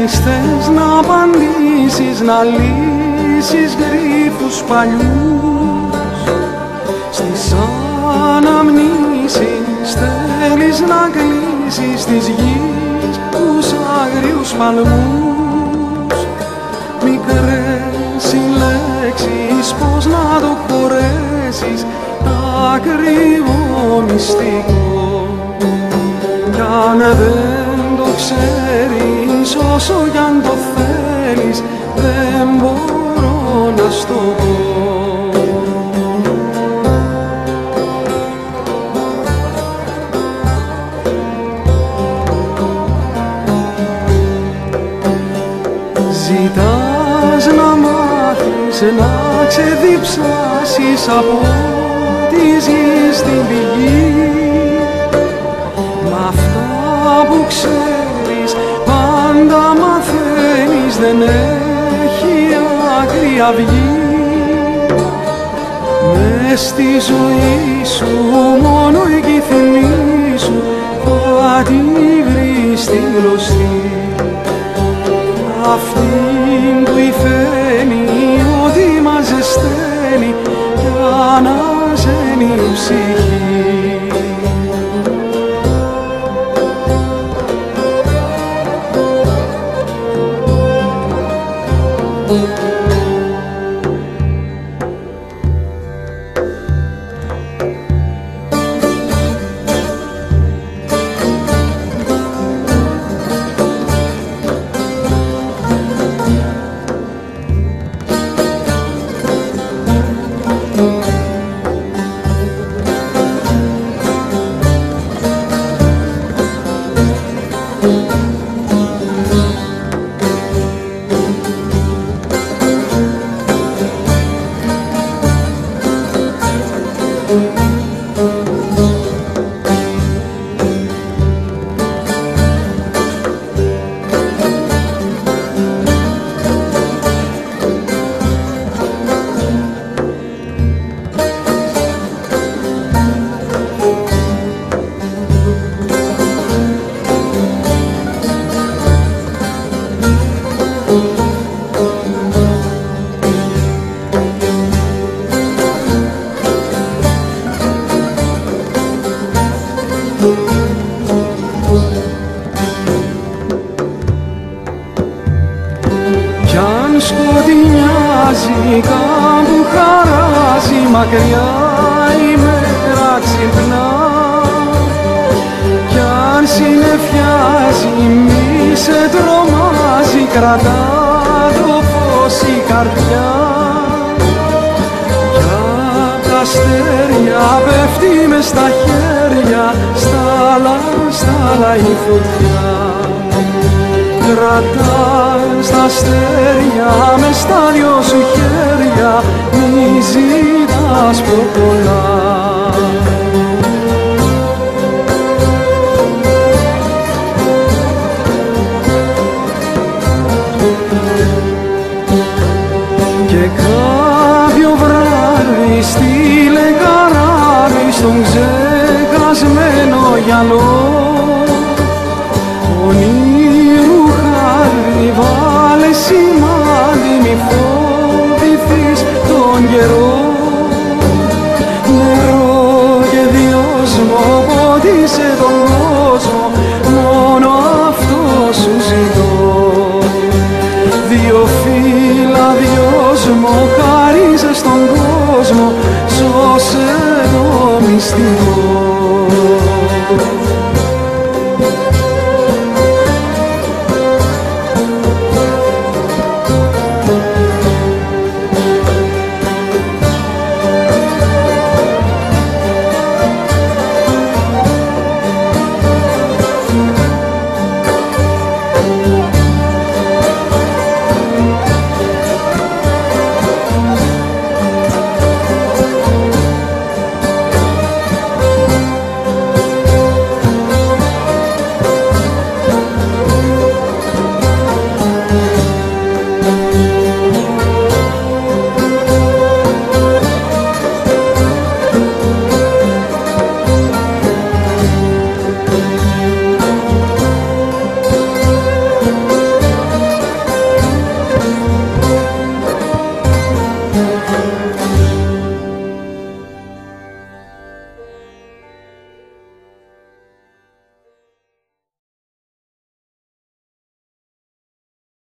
θες να απαντήσεις, να λύσεις γρίφους παλιούς. Στις αναμνήσεις θέλεις να κλείσεις της γης τους άγριους παλμούς. Μικρές οι λέξεις, πώς να το χωρέσεις, τ' ακριβό μυστικό. Κι αν δεν το ξέρεις, όσο κι αν το θέλεις, δεν μπορώ να στο πω. Ζητάς να μάθεις, να ξεδιψάσεις από τη γη στην πηγή. Μ' αυτά που ξέρεις πάντα μαθαίνεις, δεν έχει άκρη αυγή. Μες στη ζωή σου μόνο εκεί θυμίσου, θα τη βρεις τη γνωστή. Αυτή που υφαίνει ότι μας ζεσταίνει κι αναζένει ψυχή. Κι αν σκοτεινιάζει κάπου χαράζει, μακριά η μέρα ξυπνά. Κι αν συννεφιάζει μη σε τρομάζει, κρατά το φως η καρδιά. Κι απ' τα αστέρια πέφτει μες στα χέρια, στάλα η φωτιά. Κρατάς τα αστέρια μες στα δυο σου χέρια, μη ζητάς πιο πολλά. Και κάποιο βράδυ στείλε καράβι στον ξεχασμένο γυαλό. Βάλε σημάδι, μη φοβηθείς τον καιρό. Νερό και δυόσμο, πότισε τον κόσμο, μόνο αυτό σου ζητώ. Δύο φύλλα δυόσμο, χάριζε στον κόσμο, σώσε το μυστικό.